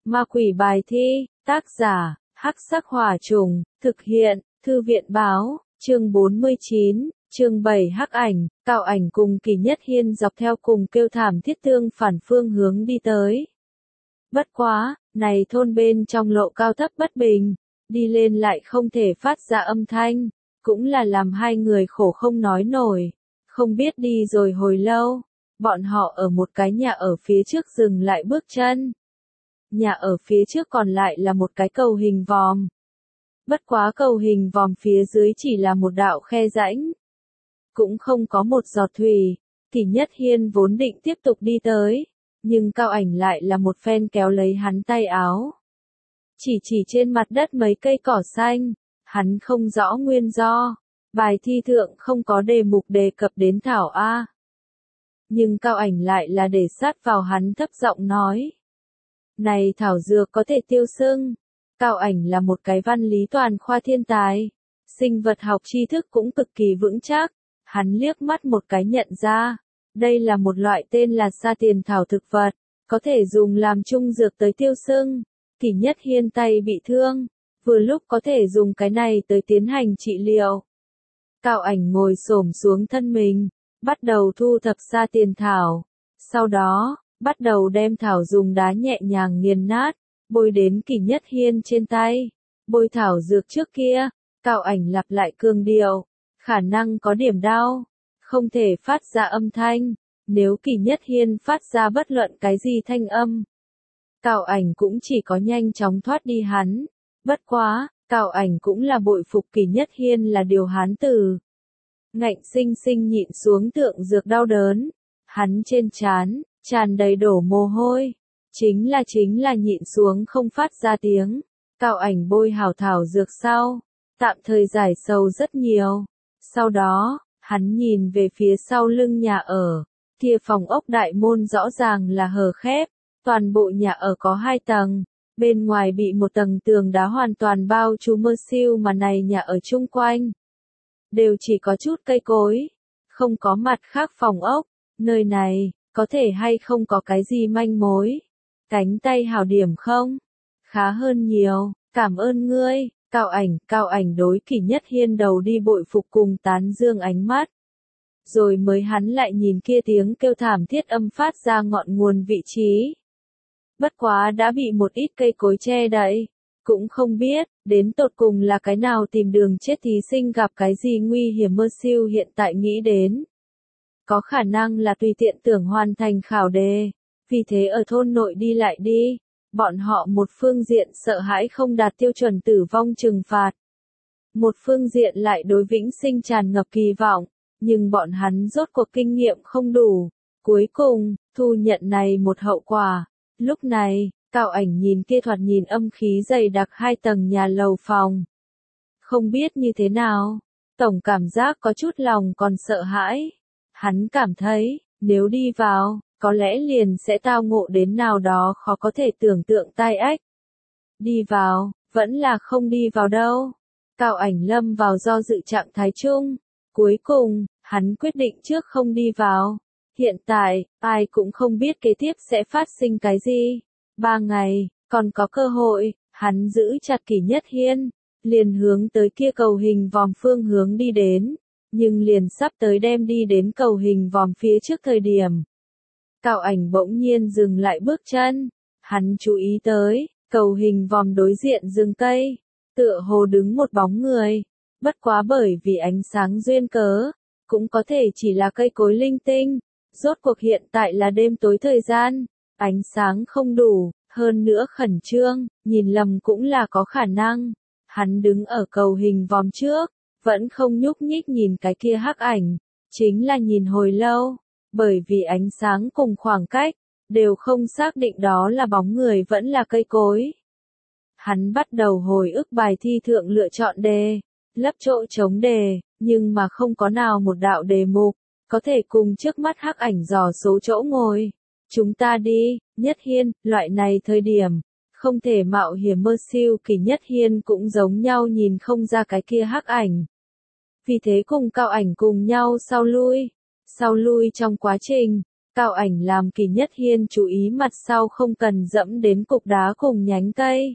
Ma quỷ bài thi, tác giả, Hắc Sắc Hỏa Trùng, thực hiện, Thư viện báo, chương 49, chương 7 Hắc Ảnh, Cao Ảnh cùng Kỳ Nhất Hiên dọc theo cùng kêu thảm thiết tương phản phương hướng đi tới. Bất quá, này thôn bên trong lộ cao thấp bất bình, đi lên lại không thể phát ra âm thanh, cũng là làm hai người khổ không nói nổi, không biết đi rồi hồi lâu, bọn họ ở một cái nhà ở phía trước dừng lại bước chân. Nhà ở phía trước còn lại là một cái cầu hình vòm. Bất quá cầu hình vòm phía dưới chỉ là một đạo khe rãnh. Cũng không có một giọt thủy, Kỳ Nhất Hiên vốn định tiếp tục đi tới, nhưng Cao Ảnh lại là một phen kéo lấy hắn tay áo. Chỉ trên mặt đất mấy cây cỏ xanh, hắn không rõ nguyên do, bài thi thượng không có đề mục đề cập đến Thảo A. Nhưng Cao Ảnh lại là để sát vào hắn thấp giọng nói. Này thảo dược có thể tiêu sưng. Cao Ảnh là một cái văn lý toàn khoa thiên tài. Sinh vật học tri thức cũng cực kỳ vững chắc. Hắn liếc mắt một cái nhận ra. Đây là một loại tên là sa tiền thảo thực vật. Có thể dùng làm trung dược tới tiêu sưng. Kỳ Nhất Hiên tay bị thương. Vừa lúc có thể dùng cái này tới tiến hành trị liệu. Cao Ảnh ngồi xổm xuống thân mình. Bắt đầu thu thập sa tiền thảo. Sau đó, bắt đầu đem thảo dùng đá nhẹ nhàng nghiền nát, bôi đến Kỳ Nhất Hiên trên tay. Bôi thảo dược trước kia, Cao Ảnh lặp lại cường điệu, khả năng có điểm đau, không thể phát ra âm thanh, nếu Kỳ Nhất Hiên phát ra bất luận cái gì thanh âm. Cao Ảnh cũng chỉ có nhanh chóng thoát đi hắn, bất quá, Cao Ảnh cũng là bội phục Kỳ Nhất Hiên là điều hán tử. Ngạnh sinh sinh nhịn xuống tượng dược đau đớn, hắn trên trán tràn đầy đổ mồ hôi, chính là nhịn xuống không phát ra tiếng. Cao Ảnh bôi hảo thảo dược sau, tạm thời giải sầu rất nhiều. Sau đó, hắn nhìn về phía sau lưng nhà ở, kia phòng ốc đại môn rõ ràng là hở khép, toàn bộ nhà ở có 2 tầng, bên ngoài bị một tầng tường đá hoàn toàn bao trùm mơ siêu mà này nhà ở chung quanh. Đều chỉ có chút cây cối, không có mặt khác phòng ốc, nơi này có thể hay không có cái gì manh mối. Cánh tay hảo điểm không? Khá hơn nhiều, cảm ơn ngươi. Cao Ảnh đối Kỳ Nhất Hiên đầu đi bội phục cùng tán dương ánh mắt. Rồi mới hắn lại nhìn kia tiếng kêu thảm thiết âm phát ra ngọn nguồn vị trí. Bất quá đã bị một ít cây cối che đậy, cũng không biết, đến tột cùng là cái nào tìm đường chết thí sinh gặp cái gì nguy hiểm mơ siêu hiện tại nghĩ đến. Có khả năng là tùy tiện tưởng hoàn thành khảo đề, vì thế ở thôn nội đi lại đi, bọn họ một phương diện sợ hãi không đạt tiêu chuẩn tử vong trừng phạt. Một phương diện lại đối vĩnh sinh tràn ngập kỳ vọng, nhưng bọn hắn rốt cuộc kinh nghiệm không đủ, cuối cùng, thu nhận này một hậu quả. Lúc này, Cao Ảnh nhìn kia thoạt nhìn âm khí dày đặc 2 tầng nhà lầu phòng. Không biết như thế nào, tổng cảm giác có chút lòng còn sợ hãi. Hắn cảm thấy, nếu đi vào, có lẽ liền sẽ tao ngộ đến nào đó khó có thể tưởng tượng tai ách. Đi vào, vẫn là không đi vào đâu. Cao Ảnh lâm vào do dự trạng thái chung. Cuối cùng, hắn quyết định trước không đi vào. Hiện tại, ai cũng không biết kế tiếp sẽ phát sinh cái gì. 3 ngày, còn có cơ hội, hắn giữ chặt Kỳ Nhất Hiên, liền hướng tới kia cầu hình vòm phương hướng đi đến. Nhưng liền sắp tới đem đi đến cầu hình vòm phía trước thời điểm. Cao Ảnh bỗng nhiên dừng lại bước chân. Hắn chú ý tới, cầu hình vòm đối diện rừng cây, tựa hồ đứng một bóng người. Bất quá bởi vì ánh sáng duyên cớ, cũng có thể chỉ là cây cối linh tinh. Rốt cuộc hiện tại là đêm tối thời gian, ánh sáng không đủ, hơn nữa khẩn trương, nhìn lầm cũng là có khả năng. Hắn đứng ở cầu hình vòm trước, vẫn không nhúc nhích nhìn cái kia hắc ảnh, chính là nhìn hồi lâu, bởi vì ánh sáng cùng khoảng cách, đều không xác định đó là bóng người vẫn là cây cối. Hắn bắt đầu hồi ức bài thi thượng lựa chọn đề, lấp chỗ trống đề, nhưng mà không có nào một đạo đề mục, có thể cùng trước mắt hắc ảnh dò số chỗ ngồi. Chúng ta đi, Nhất Hiên, loại này thời điểm, không thể mạo hiểm mơ siêu. Kỳ Nhất Hiên cũng giống nhau nhìn không ra cái kia hắc ảnh. Vì thế cùng Cao Ảnh cùng nhau sau lui trong quá trình, Cao Ảnh làm Kỳ Nhất Hiên chú ý mặt sau không cần dẫm đến cục đá cùng nhánh cây.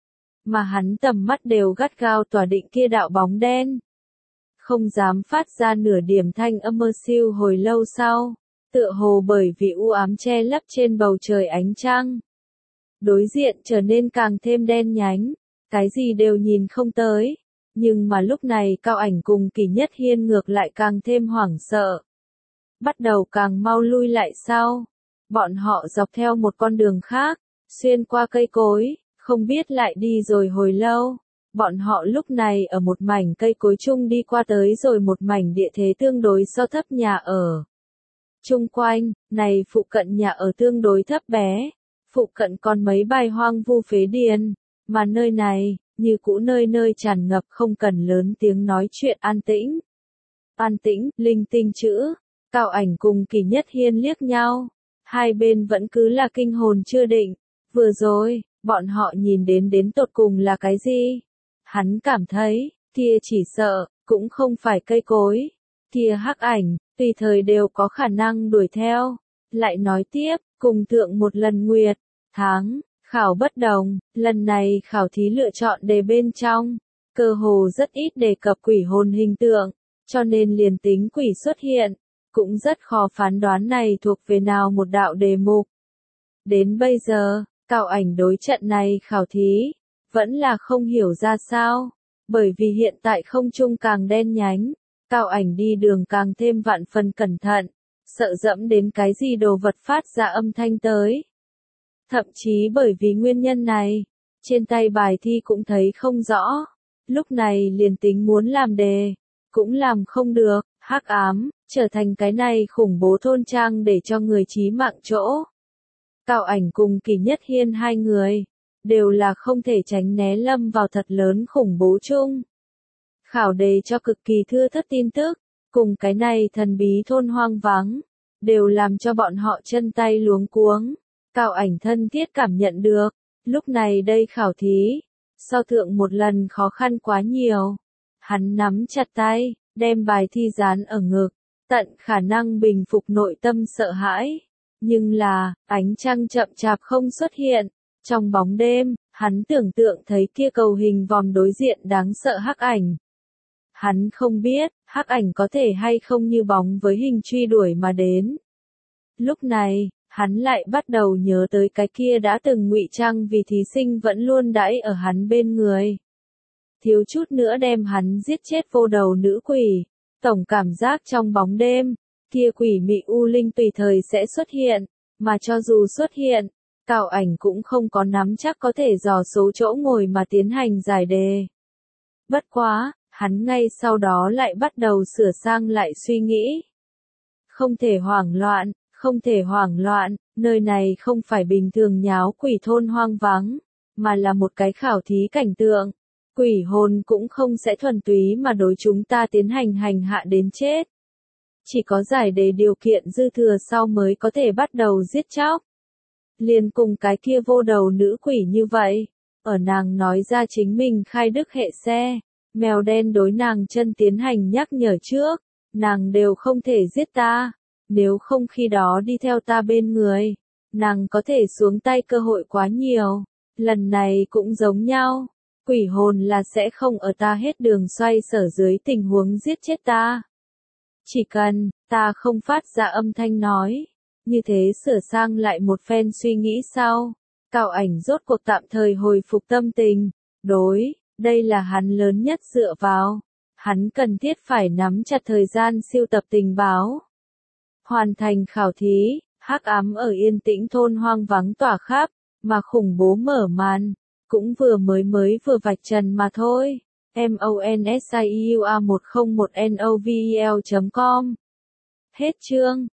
Mà hắn tầm mắt đều gắt gao tỏa định kia đạo bóng đen. Không dám phát ra nửa điểm thanh âm mơ siêu hồi lâu sau, tựa hồ bởi vì u ám che lấp trên bầu trời ánh trăng. Đối diện trở nên càng thêm đen nhánh, cái gì đều nhìn không tới. Nhưng mà lúc này Cao Ảnh cùng Kỳ Nhất Hiên ngược lại càng thêm hoảng sợ. Bắt đầu càng mau lui lại sau. Bọn họ dọc theo một con đường khác, xuyên qua cây cối, không biết lại đi rồi hồi lâu. Bọn họ lúc này ở một mảnh cây cối chung đi qua tới rồi một mảnh địa thế tương đối so thấp nhà ở. Chung quanh, này phụ cận nhà ở tương đối thấp bé, phụ cận còn mấy bài hoang vu phế điền, mà nơi này, như cũ nơi nơi tràn ngập không cần lớn tiếng nói chuyện an tĩnh. An tĩnh, linh tinh chữ, Cao Ảnh cùng Kỳ Nhất Hiên liếc nhau, hai bên vẫn cứ là kinh hồn chưa định, vừa rồi, bọn họ nhìn đến tột cùng là cái gì? Hắn cảm thấy, kia chỉ sợ, cũng không phải cây cối, kia hắc ảnh, tùy thời đều có khả năng đuổi theo. Lại nói tiếp, cùng thượng một lần nguyệt, tháng, khảo bất đồng, lần này khảo thí lựa chọn đề bên trong, cơ hồ rất ít đề cập quỷ hồn hình tượng, cho nên liền tính quỷ xuất hiện, cũng rất khó phán đoán này thuộc về nào một đạo đề mục. Đến bây giờ, Cao Ảnh đối trận này khảo thí, vẫn là không hiểu ra sao, bởi vì hiện tại không trung càng đen nhánh, Cao Ảnh đi đường càng thêm vạn phần cẩn thận, sợ dẫm đến cái gì đồ vật phát ra âm thanh tới. Thậm chí bởi vì nguyên nhân này, trên tay bài thi cũng thấy không rõ, lúc này liền tính muốn làm đề, cũng làm không được, hắc ám, trở thành cái này khủng bố thôn trang để cho người chí mạng chỗ. Cao Ảnh cùng Kỳ Nhất Hiên hai người, đều là không thể tránh né lâm vào thật lớn khủng bố chung. Khảo đề cho cực kỳ thưa thớt tin tức, cùng cái này thần bí thôn hoang vắng, đều làm cho bọn họ chân tay luống cuống. Cao Ảnh thân thiết cảm nhận được, lúc này đây khảo thí, so thượng một lần khó khăn quá nhiều. Hắn nắm chặt tay, đem bài thi dán ở ngực, tận khả năng bình phục nội tâm sợ hãi. Nhưng là, ánh trăng chậm chạp không xuất hiện. Trong bóng đêm, hắn tưởng tượng thấy kia cầu hình vòm đối diện đáng sợ hắc ảnh. Hắn không biết, hắc ảnh có thể hay không như bóng với hình truy đuổi mà đến. Lúc này, hắn lại bắt đầu nhớ tới cái kia đã từng ngụy trang vì thí sinh vẫn luôn đãi ở hắn bên người. Thiếu chút nữa đem hắn giết chết vô đầu nữ quỷ. Tổng cảm giác trong bóng đêm, kia quỷ mị u linh tùy thời sẽ xuất hiện, mà cho dù xuất hiện, Cao Ảnh cũng không có nắm chắc có thể dò số chỗ ngồi mà tiến hành giải đề. Bất quá, hắn ngay sau đó lại bắt đầu sửa sang lại suy nghĩ. Không thể hoảng loạn, không thể hoảng loạn, nơi này không phải bình thường nháo quỷ thôn hoang vắng, mà là một cái khảo thí cảnh tượng. Quỷ hồn cũng không sẽ thuần túy mà đối chúng ta tiến hành hành hạ đến chết. Chỉ có giải đề điều kiện dư thừa sau mới có thể bắt đầu giết chóc. Liền cùng cái kia vô đầu nữ quỷ như vậy, ở nàng nói ra chính mình khai đức hệ xe, mèo đen đối nàng chân tiến hành nhắc nhở trước, nàng đều không thể giết ta, nếu không khi đó đi theo ta bên người, nàng có thể xuống tay cơ hội quá nhiều, lần này cũng giống nhau, quỷ hồn là sẽ không ở ta hết đường xoay sở dưới tình huống giết chết ta. Chỉ cần, ta không phát ra âm thanh nói. Như thế sửa sang lại một phen suy nghĩ sau, Cao Ảnh rốt cuộc tạm thời hồi phục tâm tình, đây là hắn lớn nhất dựa vào. Hắn cần thiết phải nắm chặt thời gian siêu tập tình báo. Hoàn thành khảo thí, hắc ám ở yên tĩnh thôn hoang vắng tỏa khắp, mà khủng bố mở màn, cũng vừa vạch trần mà thôi. MONSIEUA101NOVEL.com Hết chương.